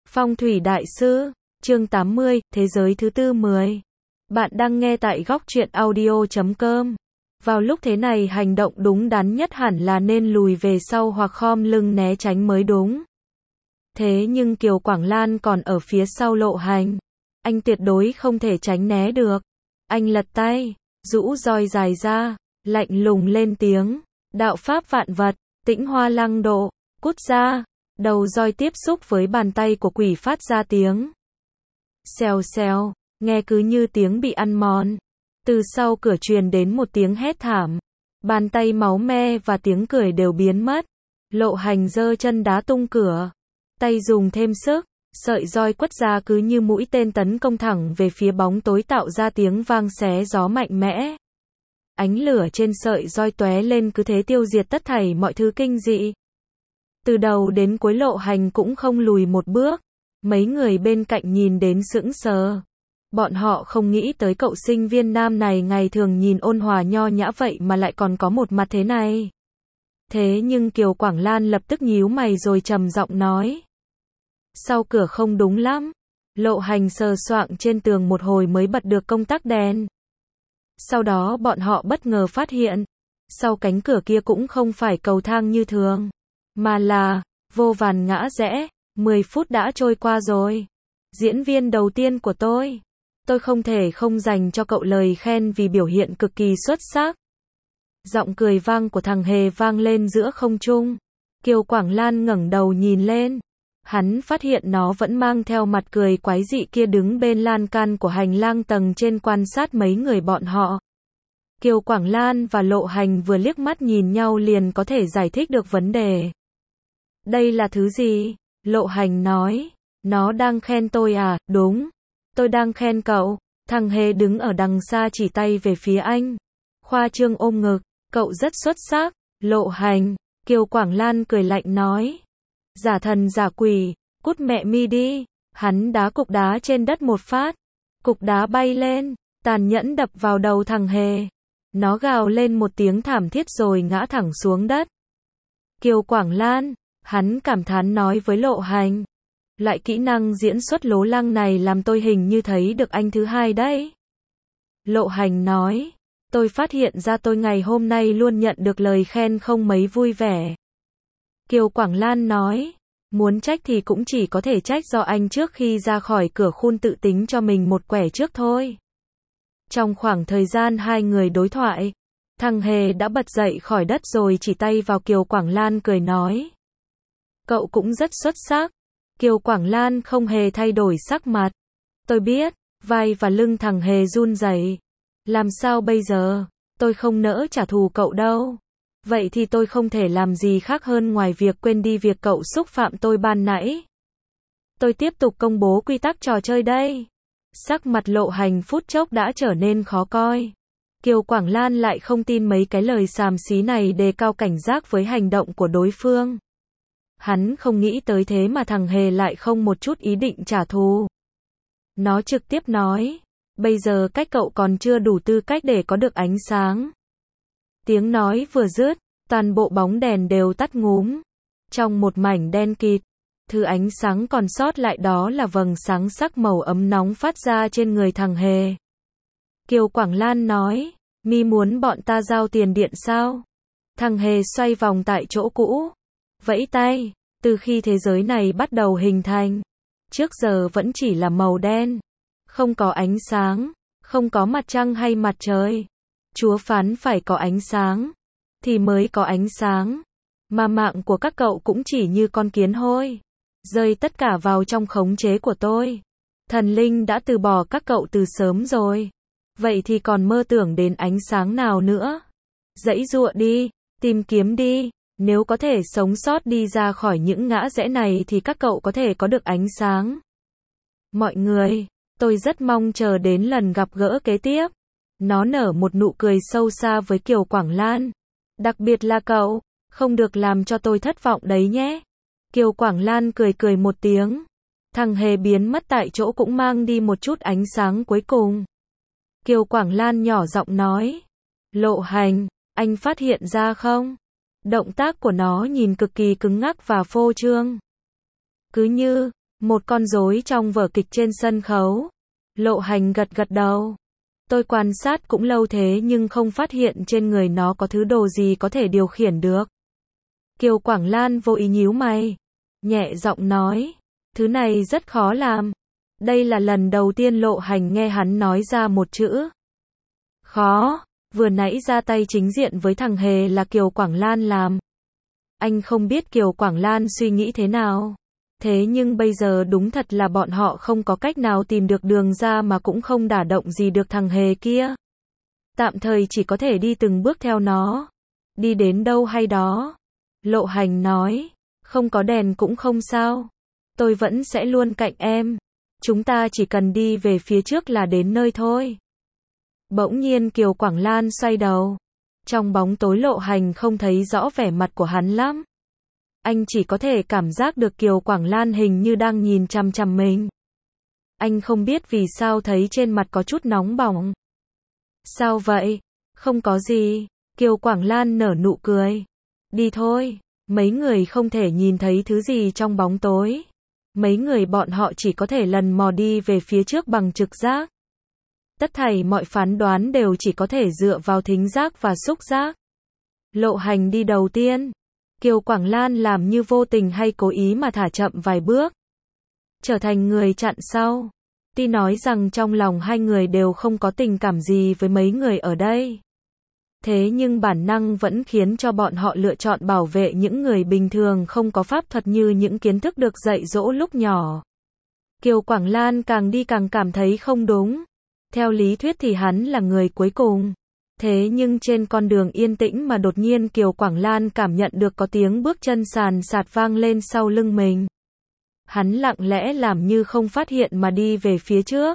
Phong thủy đại sư, chương 80, thế giới thứ tư 10. Bạn đang nghe tại góc truyện audio.com. Vào lúc thế này hành động đúng đắn nhất hẳn là nên lùi về sau hoặc khom lưng né tránh mới đúng. Thế nhưng Kiều Quảng Lan còn ở phía sau Lộ Hành. Anh tuyệt đối không thể tránh né được. Anh lật tay, rũ roi dài ra, lạnh lùng lên tiếng. Đạo pháp vạn vật, tĩnh hoa lăng độ, cút ra. Đầu roi tiếp xúc với bàn tay của quỷ phát ra tiếng xèo xèo, nghe cứ như tiếng bị ăn mòn. Từ sau cửa truyền đến một tiếng hét thảm. Bàn tay máu me và tiếng cười đều biến mất. Lộ Hành giơ chân đá tung cửa. Tay dùng thêm sức, sợi roi quất ra cứ như mũi tên tấn công thẳng về phía bóng tối tạo ra tiếng vang xé gió mạnh mẽ. Ánh lửa trên sợi roi tóe lên cứ thế tiêu diệt tất thảy mọi thứ kinh dị. Từ đầu đến cuối Lộ Hành cũng không lùi một bước. Mấy người bên cạnh nhìn đến sững sờ. Bọn họ không nghĩ tới cậu sinh viên nam này ngày thường nhìn ôn hòa nho nhã vậy mà lại còn có một mặt thế này. Thế nhưng Kiều Quảng Lan lập tức nhíu mày rồi trầm giọng nói. Sau cửa không đúng lắm. Lộ Hành sờ soạng trên tường một hồi mới bật được công tắc đèn. Sau đó bọn họ bất ngờ phát hiện. Sau cánh cửa kia cũng không phải cầu thang như thường. Mà là, vô vàn ngã rẽ. 10 phút đã trôi qua rồi. Diễn viên đầu tiên của tôi không thể không dành cho cậu lời khen vì biểu hiện cực kỳ xuất sắc. Giọng cười vang của thằng Hề vang lên giữa không trung. Kiều Quảng Lan ngẩng đầu nhìn lên. Hắn phát hiện nó vẫn mang theo mặt cười quái dị kia đứng bên lan can của hành lang tầng trên quan sát mấy người bọn họ. Kiều Quảng Lan và Lộ Hành vừa liếc mắt nhìn nhau liền có thể giải thích được vấn đề. Đây là thứ gì? Lộ Hành nói. Nó đang khen tôi à? Đúng. Tôi đang khen cậu. Thằng Hề đứng ở đằng xa chỉ tay về phía anh. Khoa trương ôm ngực. Cậu rất xuất sắc. Lộ Hành. Kiều Quảng Lan cười lạnh nói. Giả thần giả quỷ. Cút mẹ mi đi. Hắn đá cục đá trên đất một phát. Cục đá bay lên. Tàn nhẫn đập vào đầu thằng Hề. Nó gào lên một tiếng thảm thiết rồi ngã thẳng xuống đất. Kiều Quảng Lan. Hắn cảm thán nói với Lộ Hành. Loại kỹ năng diễn xuất lố lăng này làm tôi hình như thấy được anh thứ hai đấy. Lộ Hành nói. Tôi phát hiện ra tôi ngày hôm nay luôn nhận được lời khen không mấy vui vẻ. Kiều Quảng Lan nói. Muốn trách thì cũng chỉ có thể trách do anh trước khi ra khỏi cửa khun tự tính cho mình một quẻ trước thôi. Trong khoảng thời gian hai người đối thoại, thằng Hề đã bật dậy khỏi đất rồi chỉ tay vào Kiều Quảng Lan cười nói. Cậu cũng rất xuất sắc. Kiều Quảng Lan không hề thay đổi sắc mặt. Tôi biết, vai và lưng thằng Hề run rẩy. Làm sao bây giờ? Tôi không nỡ trả thù cậu đâu. Vậy thì tôi không thể làm gì khác hơn ngoài việc quên đi việc cậu xúc phạm tôi ban nãy. Tôi tiếp tục công bố quy tắc trò chơi đây. Sắc mặt Lộ Hành phút chốc đã trở nên khó coi. Kiều Quảng Lan lại không tin mấy cái lời xàm xí này, đề cao cảnh giác với hành động của đối phương. Hắn không nghĩ tới thế mà thằng Hề lại không một chút ý định trả thù. Nó trực tiếp nói. Bây giờ cách cậu còn chưa đủ tư cách để có được ánh sáng. Tiếng nói vừa dứt, toàn bộ bóng đèn đều tắt ngúm. Trong một mảnh đen kịt, thứ ánh sáng còn sót lại đó là vầng sáng sắc màu ấm nóng phát ra trên người thằng Hề. Kiều Quảng Lan nói. Mi muốn bọn ta giao tiền điện sao? Thằng Hề xoay vòng tại chỗ cũ. Vẫy tay. Từ khi thế giới này bắt đầu hình thành, trước giờ vẫn chỉ là màu đen. Không có ánh sáng, không có mặt trăng hay mặt trời. Chúa phán phải có ánh sáng, thì mới có ánh sáng. Mà mạng của các cậu cũng chỉ như con kiến hôi. Rơi tất cả vào trong khống chế của tôi. Thần linh đã từ bỏ các cậu từ sớm rồi. Vậy thì còn mơ tưởng đến ánh sáng nào nữa? Giãy giụa đi, tìm kiếm đi. Nếu có thể sống sót đi ra khỏi những ngã rẽ này thì các cậu có thể có được ánh sáng. Mọi người, tôi rất mong chờ đến lần gặp gỡ kế tiếp. Nó nở một nụ cười sâu xa với Kiều Quảng Lan. Đặc biệt là cậu, không được làm cho tôi thất vọng đấy nhé. Kiều Quảng Lan cười cười một tiếng. Thằng Hề biến mất tại chỗ cũng mang đi một chút ánh sáng cuối cùng. Kiều Quảng Lan nhỏ giọng nói. Lộ Hành, anh phát hiện ra không? Động tác của nó nhìn cực kỳ cứng ngắc và phô trương. Cứ như Một con rối trong vở kịch trên sân khấu. Lộ Hành gật gật đầu. Tôi quan sát cũng lâu thế nhưng không phát hiện trên người nó có thứ đồ gì có thể điều khiển được. Kiều Quảng Lan vô ý nhíu mày. Nhẹ giọng nói. Thứ này rất khó làm. Đây là lần đầu tiên Lộ Hành nghe hắn nói ra một chữ. Khó. Vừa nãy ra tay chính diện với thằng Hề là Kiều Quảng Lan làm. Anh không biết Kiều Quảng Lan suy nghĩ thế nào. Thế nhưng bây giờ đúng thật là bọn họ không có cách nào tìm được đường ra mà cũng không đả động gì được thằng Hề kia. Tạm thời chỉ có thể đi từng bước theo nó. Đi đến đâu hay đó. Lộ Hành nói. Không có đèn cũng không sao. Tôi vẫn sẽ luôn cạnh em. Chúng ta chỉ cần đi về phía trước là đến nơi thôi. Bỗng nhiên Kiều Quảng Lan xoay đầu. Trong bóng tối Lộ Hành không thấy rõ vẻ mặt của hắn lắm. Anh chỉ có thể cảm giác được Kiều Quảng Lan hình như đang nhìn chằm chằm mình. Anh không biết vì sao thấy trên mặt có chút nóng bỏng. Sao vậy? Không có gì. Kiều Quảng Lan nở nụ cười. Đi thôi. Mấy người không thể nhìn thấy thứ gì trong bóng tối. Mấy người bọn họ chỉ có thể lần mò đi về phía trước bằng trực giác. Tất thảy mọi phán đoán đều chỉ có thể dựa vào thính giác và xúc giác. Lộ Hành đi đầu tiên. Kiều Quảng Lan làm như vô tình hay cố ý mà thả chậm vài bước. Trở thành người chặn sau. Tuy nói rằng trong lòng hai người đều không có tình cảm gì với mấy người ở đây. Thế nhưng bản năng vẫn khiến cho bọn họ lựa chọn bảo vệ những người bình thường không có pháp thuật như những kiến thức được dạy dỗ lúc nhỏ. Kiều Quảng Lan càng đi càng cảm thấy không đúng. Theo lý thuyết thì hắn là người cuối cùng. Thế nhưng trên con đường yên tĩnh mà đột nhiên Kiều Quảng Lan cảm nhận được có tiếng bước chân sàn sạt vang lên sau lưng mình. Hắn lặng lẽ làm như không phát hiện mà đi về phía trước.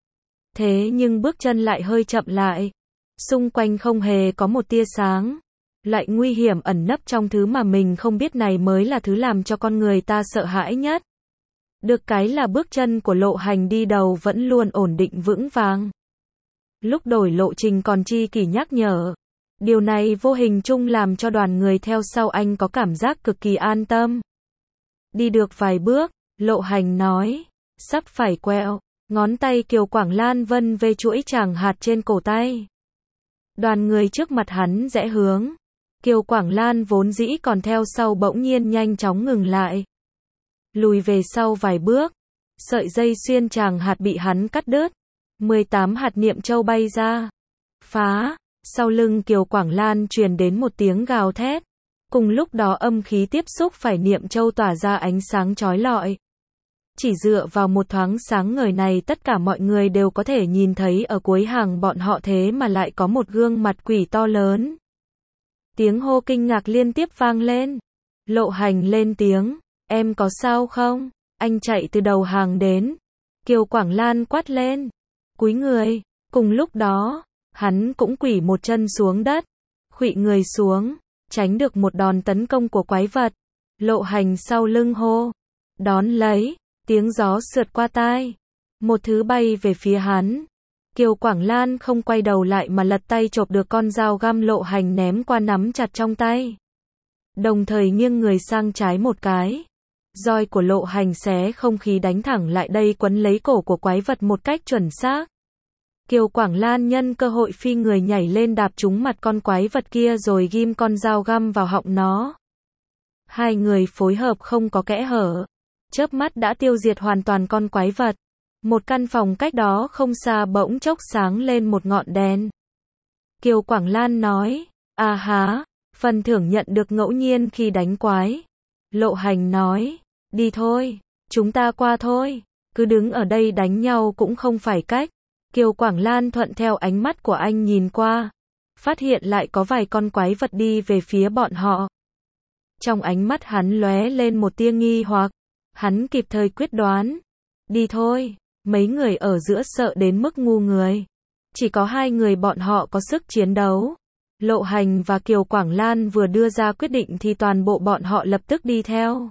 Thế nhưng bước chân lại hơi chậm lại. Xung quanh không hề có một tia sáng. Lại nguy hiểm ẩn nấp trong thứ mà mình không biết này mới là thứ làm cho con người ta sợ hãi nhất. Được cái là bước chân của Lộ Hành đi đầu vẫn luôn ổn định vững vàng. Lúc đổi lộ trình còn chi kỷ nhắc nhở. Điều này vô hình chung làm cho đoàn người theo sau anh có cảm giác cực kỳ an tâm. Đi được vài bước, Lộ Hành nói. Sắp phải quẹo. Ngón tay Kiều Quảng Lan vân về chuỗi tràng hạt trên cổ tay. Đoàn người trước mặt hắn rẽ hướng. Kiều Quảng Lan vốn dĩ còn theo sau bỗng nhiên nhanh chóng ngừng lại. Lùi về sau vài bước. Sợi dây xuyên tràng hạt bị hắn cắt đứt. 18 hạt niệm châu bay ra. Phá. Sau lưng Kiều Quảng Lan truyền đến một tiếng gào thét. Cùng lúc đó âm khí tiếp xúc phải niệm châu tỏa ra ánh sáng chói lọi. Chỉ dựa vào một thoáng sáng ngời này tất cả mọi người đều có thể nhìn thấy ở cuối hàng bọn họ thế mà lại có một gương mặt quỷ to lớn. Tiếng hô kinh ngạc liên tiếp vang lên. Lộ Hành lên tiếng. Em có sao không? Anh chạy từ đầu hàng đến. Kiều Quảng Lan quát lên. Cúi người. Cùng lúc đó, hắn cũng quỳ một chân xuống đất. Khuỵu người xuống. Tránh được một đòn tấn công của quái vật. Lộ Hành sau lưng hô. Đón lấy. Tiếng gió sượt qua tai. Một thứ bay về phía hắn. Kiều Quảng Lan không quay đầu lại mà lật tay chộp được con dao găm Lộ Hành ném qua nắm chặt trong tay. Đồng thời nghiêng người sang trái một cái. Roi của Lộ Hành xé không khí đánh thẳng lại đây quấn lấy cổ của quái vật một cách chuẩn xác. Kiều Quảng Lan nhân cơ hội phi người nhảy lên đạp trúng mặt con quái vật kia rồi ghim con dao găm vào họng nó. Hai người phối hợp không có kẽ hở. Chớp mắt đã tiêu diệt hoàn toàn con quái vật. Một căn phòng cách đó không xa bỗng chốc sáng lên một ngọn đèn. Kiều Quảng Lan nói. À há, phần thưởng nhận được ngẫu nhiên khi đánh quái. Lộ Hành nói. Đi thôi, chúng ta qua thôi. Cứ đứng ở đây đánh nhau cũng không phải cách. Kiều Quảng Lan thuận theo ánh mắt của anh nhìn qua. Phát hiện lại có vài con quái vật đi về phía bọn họ. Trong ánh mắt hắn lóe lên một tia nghi hoặc. Hắn kịp thời quyết đoán. Đi thôi. Mấy người ở giữa sợ đến mức ngu người. Chỉ có hai người bọn họ có sức chiến đấu. Lộ Hành và Kiều Quảng Lan vừa đưa ra quyết định thì toàn bộ bọn họ lập tức đi theo.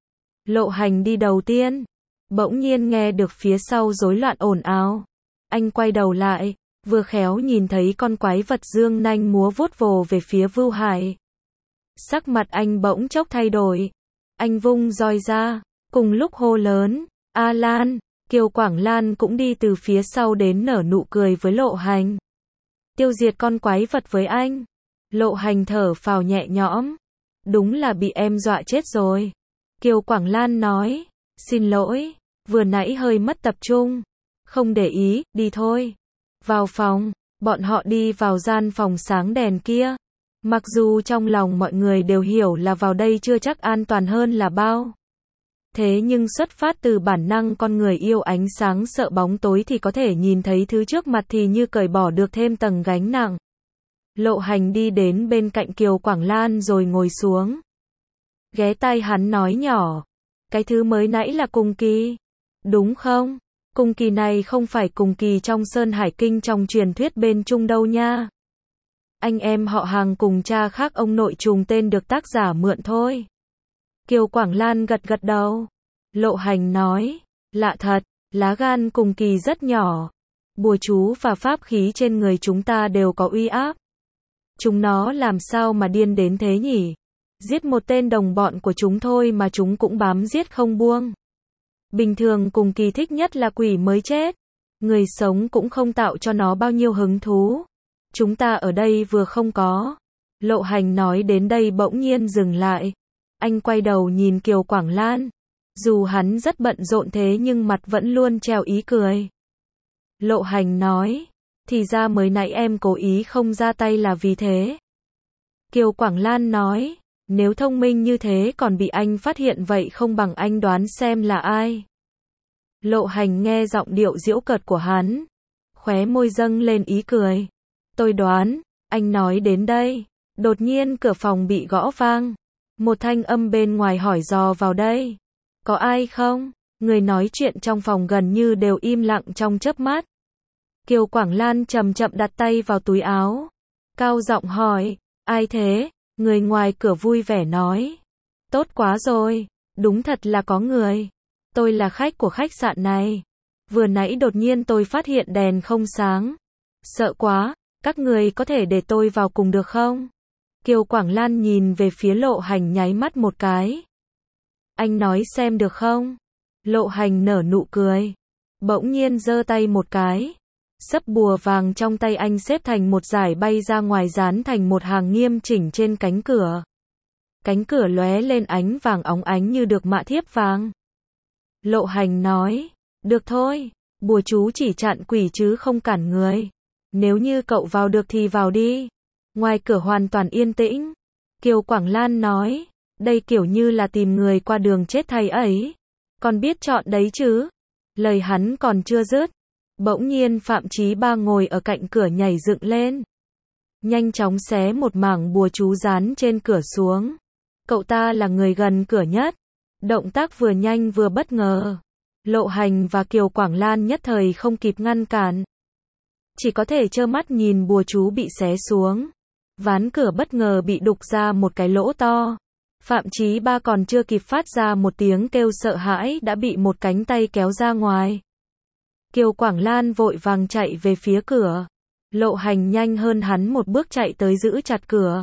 Lộ Hành đi đầu tiên. Bỗng nhiên nghe được phía sau rối loạn ồn ào. Anh quay đầu lại. Vừa khéo nhìn thấy con quái vật dương nanh múa vuốt vồ về phía Vưu Hải. Sắc mặt anh bỗng chốc thay đổi. Anh vung roi ra. Cùng lúc hô lớn. A Lan, Kiều Quảng Lan cũng đi từ phía sau đến nở nụ cười với Lộ Hành. Tiêu diệt con quái vật với anh. Lộ Hành thở phào nhẹ nhõm. Đúng là bị em dọa chết rồi. Kiều Quảng Lan nói, xin lỗi, vừa nãy hơi mất tập trung. Không để ý, đi thôi. Vào phòng, bọn họ đi vào gian phòng sáng đèn kia. Mặc dù trong lòng mọi người đều hiểu là vào đây chưa chắc an toàn hơn là bao. Thế nhưng xuất phát từ bản năng con người yêu ánh sáng sợ bóng tối thì có thể nhìn thấy thứ trước mặt thì như cởi bỏ được thêm tầng gánh nặng. Lộ Hành đi đến bên cạnh Kiều Quảng Lan rồi ngồi xuống. Ghé tai hắn nói nhỏ. Cái thứ mới nãy là cùng kỳ. Đúng không? Cùng kỳ này không phải cùng kỳ trong Sơn Hải Kinh trong truyền thuyết bên Trung đâu nha. Anh em họ hàng cùng cha khác ông nội trùng tên được tác giả mượn thôi. Kiều Quảng Lan gật gật đầu. Lộ Hành nói, lạ thật, lá gan cùng kỳ rất nhỏ. Bùa chú và pháp khí trên người chúng ta đều có uy áp. Chúng nó làm sao mà điên đến thế nhỉ? Giết một tên đồng bọn của chúng thôi mà chúng cũng bám giết không buông. Bình thường cùng kỳ thích nhất là quỷ mới chết. Người sống cũng không tạo cho nó bao nhiêu hứng thú. Chúng ta ở đây vừa không có. Lộ Hành nói đến đây bỗng nhiên dừng lại. Anh quay đầu nhìn Kiều Quảng Lan. Dù hắn rất bận rộn thế nhưng mặt vẫn luôn treo ý cười. Lộ Hành nói, thì ra mới nãy em cố ý không ra tay là vì thế. Kiều Quảng Lan nói, nếu thông minh như thế còn bị anh phát hiện vậy không bằng anh đoán xem là ai. Lộ Hành nghe giọng điệu giễu cợt của hắn. Khóe môi dâng lên ý cười. Tôi đoán, anh nói đến đây. Đột nhiên cửa phòng bị gõ vang. Một thanh âm bên ngoài hỏi dò vào đây. Có ai không? Người nói chuyện trong phòng gần như đều im lặng trong chớp mắt. Kiều Quảng Lan chậm chậm đặt tay vào túi áo. Cao giọng hỏi, ai thế? Người ngoài cửa vui vẻ nói. Tốt quá rồi, đúng thật là có người. Tôi là khách của khách sạn này. Vừa nãy đột nhiên tôi phát hiện đèn không sáng. Sợ quá, các người có thể để tôi vào cùng được không? Kiều Quảng Lan nhìn về phía Lộ Hành nháy mắt một cái. Anh nói xem được không? Lộ Hành nở nụ cười. Bỗng nhiên giơ tay một cái. Sấp bùa vàng trong tay anh xếp thành một dải bay ra ngoài dán thành một hàng nghiêm chỉnh trên cánh cửa. Cánh cửa lóe lên ánh vàng óng ánh như được mạ thiếp vàng. Lộ Hành nói, được thôi, bùa chú chỉ chặn quỷ chứ không cản người. Nếu như cậu vào được thì vào đi. Ngoài cửa hoàn toàn yên tĩnh. Kiều Quảng Lan nói, đây kiểu như là tìm người qua đường chết thay ấy. Còn biết chọn đấy chứ. Lời hắn còn chưa dứt. Bỗng nhiên Phạm Chí Ba ngồi ở cạnh cửa nhảy dựng lên. Nhanh chóng xé một mảng bùa chú dán trên cửa xuống. Cậu ta là người gần cửa nhất. Động tác vừa nhanh vừa bất ngờ. Lộ Hành và Kiều Quảng Lan nhất thời không kịp ngăn cản. Chỉ có thể trơ mắt nhìn bùa chú bị xé xuống. Ván cửa bất ngờ bị đục ra một cái lỗ to. Phạm Chí Ba còn chưa kịp phát ra một tiếng kêu sợ hãi đã bị một cánh tay kéo ra ngoài. Kiều Quảng Lan vội vàng chạy về phía cửa. Lộ Hành nhanh hơn hắn một bước chạy tới giữ chặt cửa.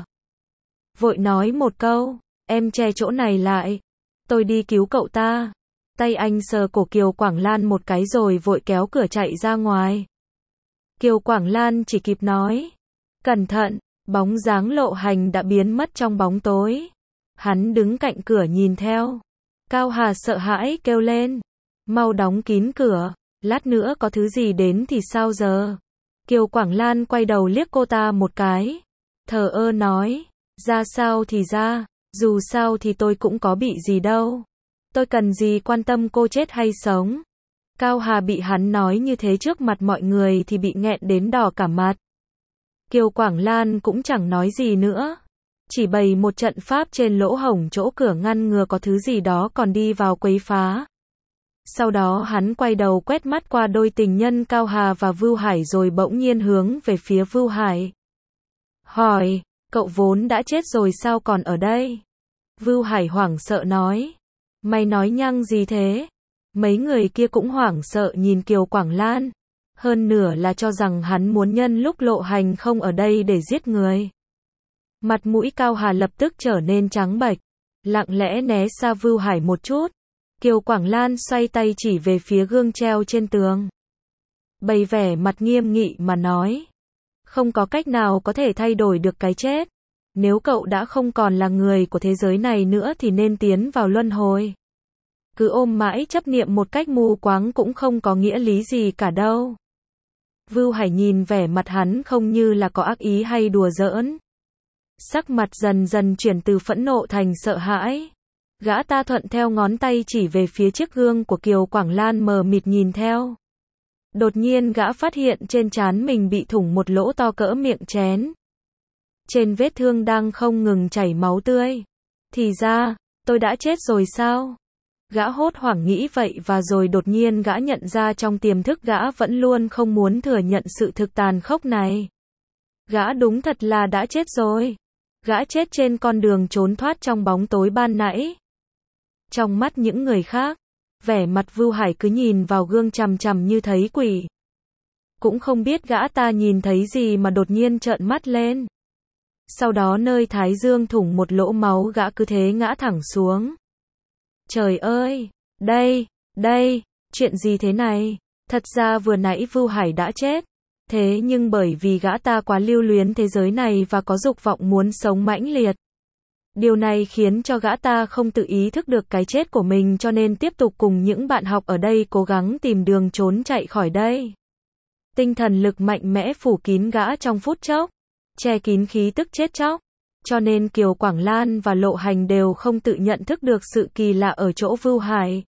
Vội nói một câu, em che chỗ này lại. Tôi đi cứu cậu ta. Tay anh sờ cổ Kiều Quảng Lan một cái rồi vội kéo cửa chạy ra ngoài. Kiều Quảng Lan chỉ kịp nói, cẩn thận, bóng dáng Lộ Hành đã biến mất trong bóng tối. Hắn đứng cạnh cửa nhìn theo. Cao Hà sợ hãi kêu lên, mau đóng kín cửa, lát nữa có thứ gì đến thì sao giờ? Kiều Quảng Lan quay đầu liếc cô ta một cái, thờ ơ nói, ra sao thì ra, dù sao thì tôi cũng có bị gì đâu. Tôi cần gì quan tâm cô chết hay sống. Cao Hà bị hắn nói như thế trước mặt mọi người thì bị nghẹn đến đỏ cả mặt. Kiều Quảng Lan cũng chẳng nói gì nữa. Chỉ bày một trận pháp trên lỗ hổng chỗ cửa ngăn ngừa có thứ gì đó còn đi vào quấy phá. Sau đó hắn quay đầu quét mắt qua đôi tình nhân Cao Hà và Vưu Hải rồi bỗng nhiên hướng về phía Vưu Hải. Hỏi, cậu vốn đã chết rồi sao còn ở đây? Vưu Hải hoảng sợ nói. Mày nói nhăng gì thế? Mấy người kia cũng hoảng sợ nhìn Kiều Quảng Lan. Hơn nửa là cho rằng hắn muốn nhân lúc Lộ Hành không ở đây để giết người. Mặt mũi Cao Hà lập tức trở nên trắng bệch. Lặng lẽ né xa Vưu Hải một chút. Kiều Quảng Lan xoay tay chỉ về phía gương treo trên tường. Bày vẻ mặt nghiêm nghị mà nói. Không có cách nào có thể thay đổi được cái chết. Nếu cậu đã không còn là người của thế giới này nữa thì nên tiến vào luân hồi. Cứ ôm mãi chấp niệm một cách mù quáng cũng không có nghĩa lý gì cả đâu. Vưu Hải nhìn vẻ mặt hắn không như là có ác ý hay đùa giỡn. Sắc mặt dần dần chuyển từ phẫn nộ thành sợ hãi. Gã ta thuận theo ngón tay chỉ về phía chiếc gương của Kiều Quảng Lan mờ mịt nhìn theo. Đột nhiên gã phát hiện trên trán mình bị thủng một lỗ to cỡ miệng chén. Trên vết thương đang không ngừng chảy máu tươi. Thì ra, tôi đã chết rồi sao? Gã hốt hoảng nghĩ vậy và rồi đột nhiên gã nhận ra trong tiềm thức gã vẫn luôn không muốn thừa nhận sự thực tàn khốc này. Gã đúng thật là đã chết rồi. Gã chết trên con đường trốn thoát trong bóng tối ban nãy. Trong mắt những người khác, vẻ mặt Vưu Hải cứ nhìn vào gương chằm chằm như thấy quỷ. Cũng không biết gã ta nhìn thấy gì mà đột nhiên trợn mắt lên. Sau đó nơi thái dương thủng một lỗ máu gã cứ thế ngã thẳng xuống. Trời ơi, đây, chuyện gì thế này? Thật ra vừa nãy Vưu Hải đã chết. Thế nhưng bởi vì gã ta quá lưu luyến thế giới này và có dục vọng muốn sống mãnh liệt. Điều này khiến cho gã ta không tự ý thức được cái chết của mình cho nên tiếp tục cùng những bạn học ở đây cố gắng tìm đường trốn chạy khỏi đây. Tinh thần lực mạnh mẽ phủ kín gã trong phút chốc, che kín khí tức chết chóc. Cho nên Kiều Quảng Lan và Lộ Hành đều không tự nhận thức được sự kỳ lạ ở chỗ Vưu Hải.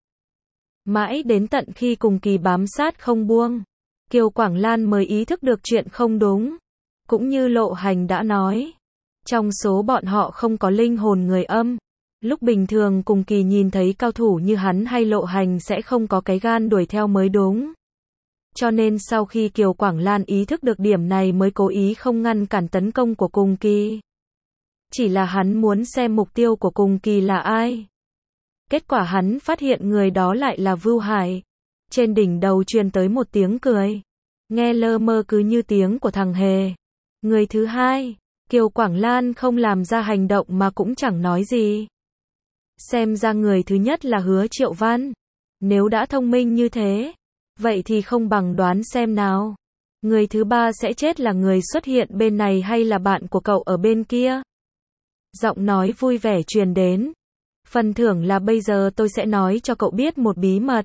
Mãi đến tận khi cùng kỳ bám sát không buông, Kiều Quảng Lan mới ý thức được chuyện không đúng. Cũng như Lộ Hành đã nói, trong số bọn họ không có linh hồn người âm. Lúc bình thường cùng kỳ nhìn thấy cao thủ như hắn hay Lộ Hành sẽ không có cái gan đuổi theo mới đúng. Cho nên sau khi Kiều Quảng Lan ý thức được điểm này mới cố ý không ngăn cản tấn công của cùng kỳ. Chỉ là hắn muốn xem mục tiêu của cùng kỳ là ai. Kết quả hắn phát hiện người đó lại là Vưu Hải. Trên đỉnh đầu truyền tới một tiếng cười. Nghe lơ mơ cứ như tiếng của thằng Hề. Người thứ hai, Kiều Quảng Lan không làm ra hành động mà cũng chẳng nói gì. Xem ra người thứ nhất là Hứa Triệu Văn. Nếu đã thông minh như thế, vậy thì không bằng đoán xem nào. Người thứ ba sẽ chết là người xuất hiện bên này hay là bạn của cậu ở bên kia? Giọng nói vui vẻ truyền đến. Phần thưởng là bây giờ tôi sẽ nói cho cậu biết một bí mật.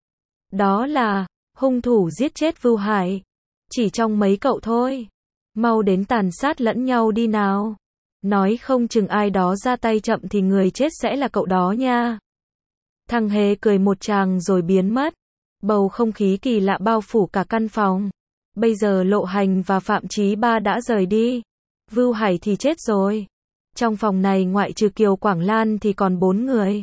Đó là, hung thủ giết chết Vưu Hải. Chỉ trong mấy cậu thôi. Mau đến tàn sát lẫn nhau đi nào. Nói không chừng ai đó ra tay chậm thì người chết sẽ là cậu đó nha. Thằng Hề cười một tràng rồi biến mất. Bầu không khí kỳ lạ bao phủ cả căn phòng. Bây giờ Lộ Hành và Phạm Chí Ba đã rời đi. Vưu Hải thì chết rồi. Trong phòng này ngoại trừ Kiều Quảng Lan thì còn 4 người.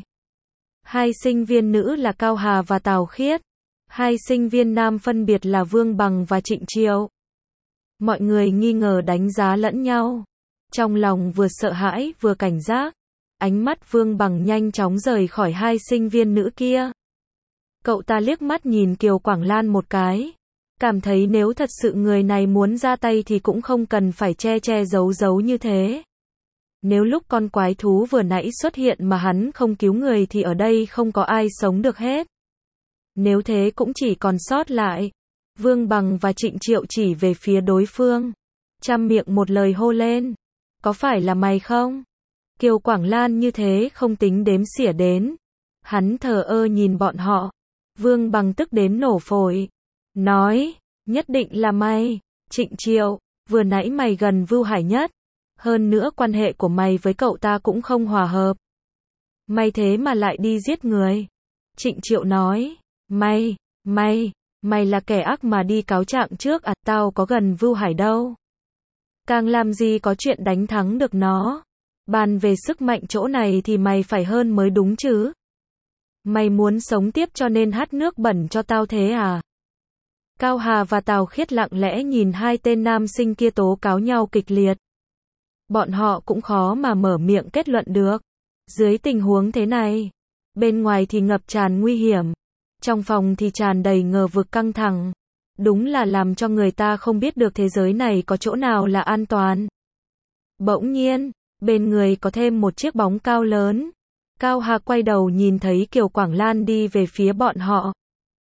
2 sinh viên nữ là Cao Hà và Tào Khiết. 2 sinh viên nam phân biệt là Vương Bằng và Trịnh Triệu. Mọi người nghi ngờ đánh giá lẫn nhau. Trong lòng vừa sợ hãi vừa cảnh giác. Ánh mắt Vương Bằng nhanh chóng rời khỏi 2 sinh viên nữ kia. Cậu ta liếc mắt nhìn Kiều Quảng Lan một cái. Cảm thấy nếu thật sự người này muốn ra tay thì cũng không cần phải che che giấu giấu như thế. Nếu lúc con quái thú vừa nãy xuất hiện mà hắn không cứu người thì ở đây không có ai sống được hết. Nếu thế cũng chỉ còn sót lại. Vương Bằng và Trịnh Triệu chỉ về phía đối phương. Trăm miệng một lời hô lên. Có phải là mày không? Kiều Quảng Lan như thế không tính đếm xỉa đến. Hắn thờ ơ nhìn bọn họ. Vương Bằng tức đến nổ phổi. Nói, nhất định là mày. Trịnh Triệu, vừa nãy mày gần Vưu Hải nhất. Hơn nữa quan hệ của mày với cậu ta cũng không hòa hợp. Mày thế mà lại đi giết người. Trịnh Triệu nói, mày là kẻ ác mà đi cáo trạng trước à, tao có gần Vưu Hải đâu. Càng làm gì có chuyện đánh thắng được nó. Bàn về sức mạnh chỗ này thì mày phải hơn mới đúng chứ. Mày muốn sống tiếp cho nên hắt nước bẩn cho tao thế à? Cao Hà và Tào Khiết lặng lẽ nhìn 2 tên nam sinh kia tố cáo nhau kịch liệt. Bọn họ cũng khó mà mở miệng kết luận được. Dưới tình huống thế này, bên ngoài thì ngập tràn nguy hiểm, trong phòng thì tràn đầy ngờ vực căng thẳng. Đúng là làm cho người ta không biết được thế giới này có chỗ nào là an toàn. Bỗng nhiên, bên người có thêm một chiếc bóng cao lớn. Cao Hà quay đầu nhìn thấy Kiều Quảng Lan đi về phía bọn họ.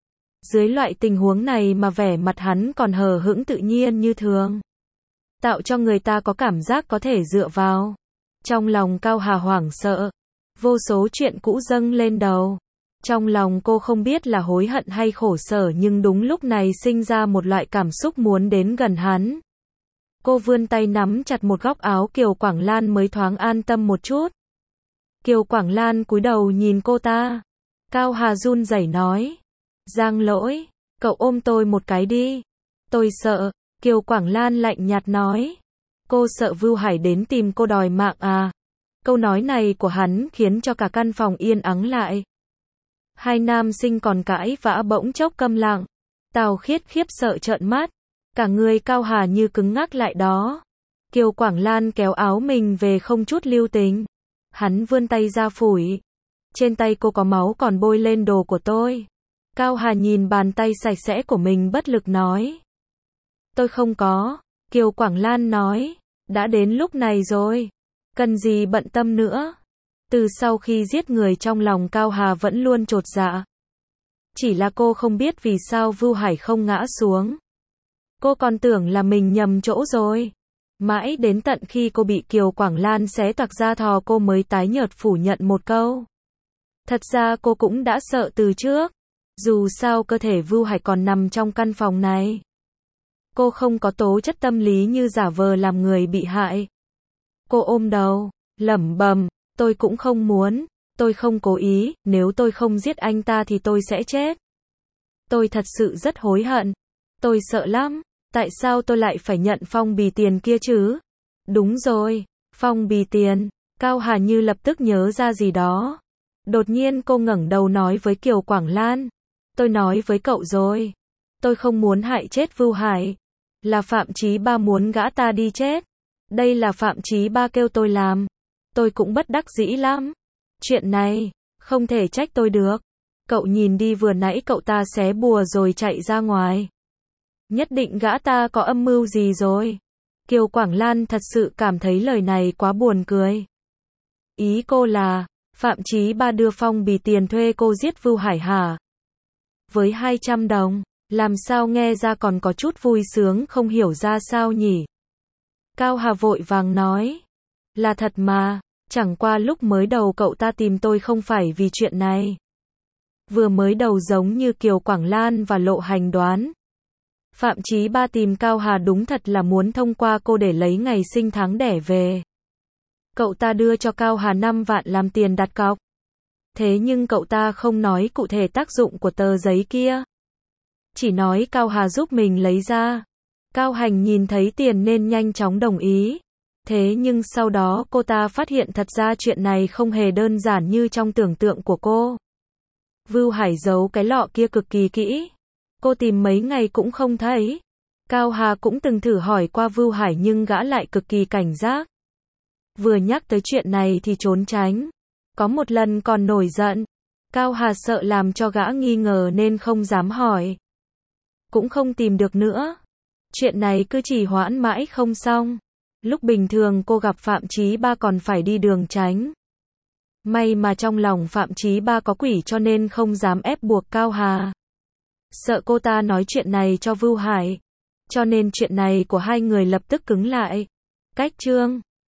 Dưới loại tình huống này mà vẻ mặt hắn còn hờ hững tự nhiên như thường, tạo cho người ta có cảm giác có thể dựa vào. Trong lòng Cao Hà hoảng sợ, vô số chuyện cũ dâng lên đầu. Trong lòng cô không biết là hối hận hay khổ sở, nhưng đúng lúc này sinh ra một loại cảm xúc muốn đến gần hắn. Cô vươn tay nắm chặt một góc áo Kiều Quảng Lan mới thoáng an tâm một chút. Kiều Quảng Lan cúi đầu nhìn cô ta. Cao Hà run rẩy nói. Giang Lỗi, cậu ôm tôi một cái đi. Tôi sợ. Kiều Quảng Lan lạnh nhạt nói. Cô sợ Vưu Hải đến tìm cô đòi mạng à? Câu nói này của hắn khiến cho cả căn phòng yên ắng lại. Hai nam sinh còn cãi vã bỗng chốc câm lặng. Tào Khiết khiếp sợ trợn mắt. Cả người Cao Hà như cứng ngắc lại đó. Kiều Quảng Lan kéo áo mình về không chút lưu tình. Hắn vươn tay ra phủi. Trên tay cô có máu còn bôi lên đồ của tôi. Cao Hà nhìn bàn tay sạch sẽ của mình bất lực nói. Tôi không có. Kiều Quảng Lan nói. Đã đến lúc này rồi. Cần gì bận tâm nữa. Từ sau khi giết người trong lòng Cao Hà vẫn luôn chột dạ. Chỉ là cô không biết vì sao Vưu Hải không ngã xuống. Cô còn tưởng là mình nhầm chỗ rồi. Mãi đến tận khi cô bị Kiều Quảng Lan xé toạc da thò cô mới tái nhợt phủ nhận một câu. Thật ra cô cũng đã sợ từ trước. Dù sao cơ thể Vưu Hải còn nằm trong căn phòng này. Cô không có tố chất tâm lý như giả vờ làm người bị hại. Cô ôm đầu, lẩm bẩm, tôi cũng không muốn, tôi không cố ý, nếu tôi không giết anh ta thì tôi sẽ chết. Tôi thật sự rất hối hận. Tôi sợ lắm, tại sao tôi lại phải nhận phong bì tiền kia chứ? Đúng rồi, phong bì tiền. Cao Hà như lập tức nhớ ra gì đó. Đột nhiên cô ngẩng đầu nói với Kiều Quảng Lan. Tôi nói với cậu rồi. Tôi không muốn hại chết Vưu Hải. Là Phạm Chí Ba muốn gã ta đi chết. Đây là Phạm Chí Ba kêu tôi làm. Tôi cũng bất đắc dĩ lắm. Chuyện này, không thể trách tôi được. Cậu nhìn đi, vừa nãy cậu ta xé bùa rồi chạy ra ngoài. Nhất định gã ta có âm mưu gì rồi. Kiều Quảng Lan thật sự cảm thấy lời này quá buồn cười. Ý cô là, Phạm Chí Ba đưa phong bì tiền thuê cô giết Vưu Hải hả? Với 200 đồng, làm sao nghe ra còn có chút vui sướng không hiểu ra sao nhỉ? Cao Hà vội vàng nói. Là thật mà, chẳng qua lúc mới đầu cậu ta tìm tôi không phải vì chuyện này. Vừa mới đầu giống như Kiều Quảng Lan và Lộ Hành đoán. Phạm Chí Ba tìm Cao Hà đúng thật là muốn thông qua cô để lấy ngày sinh tháng đẻ về. Cậu ta đưa cho Cao Hà 5 vạn làm tiền đặt cọc. Thế nhưng cậu ta không nói cụ thể tác dụng của tờ giấy kia. Chỉ nói Cao Hà giúp mình lấy ra. Cao Hành nhìn thấy tiền nên nhanh chóng đồng ý. Thế nhưng sau đó cô ta phát hiện thật ra chuyện này không hề đơn giản như trong tưởng tượng của cô. Vưu Hải giấu cái lọ kia cực kỳ kỹ. Cô tìm mấy ngày cũng không thấy. Cao Hà cũng từng thử hỏi qua Vưu Hải nhưng gã lại cực kỳ cảnh giác. Vừa nhắc tới chuyện này thì trốn tránh. Có một lần còn nổi giận. Cao Hà sợ làm cho gã nghi ngờ nên không dám hỏi. Cũng không tìm được nữa. Chuyện này cứ trì hoãn mãi không xong. Lúc bình thường cô gặp Phạm Chí Ba còn phải đi đường tránh. May mà trong lòng Phạm Chí Ba có quỷ cho nên không dám ép buộc Cao Hà. Sợ cô ta nói chuyện này cho Vưu Hải. Cho nên chuyện này của hai người lập tức cứng lại. Cách chương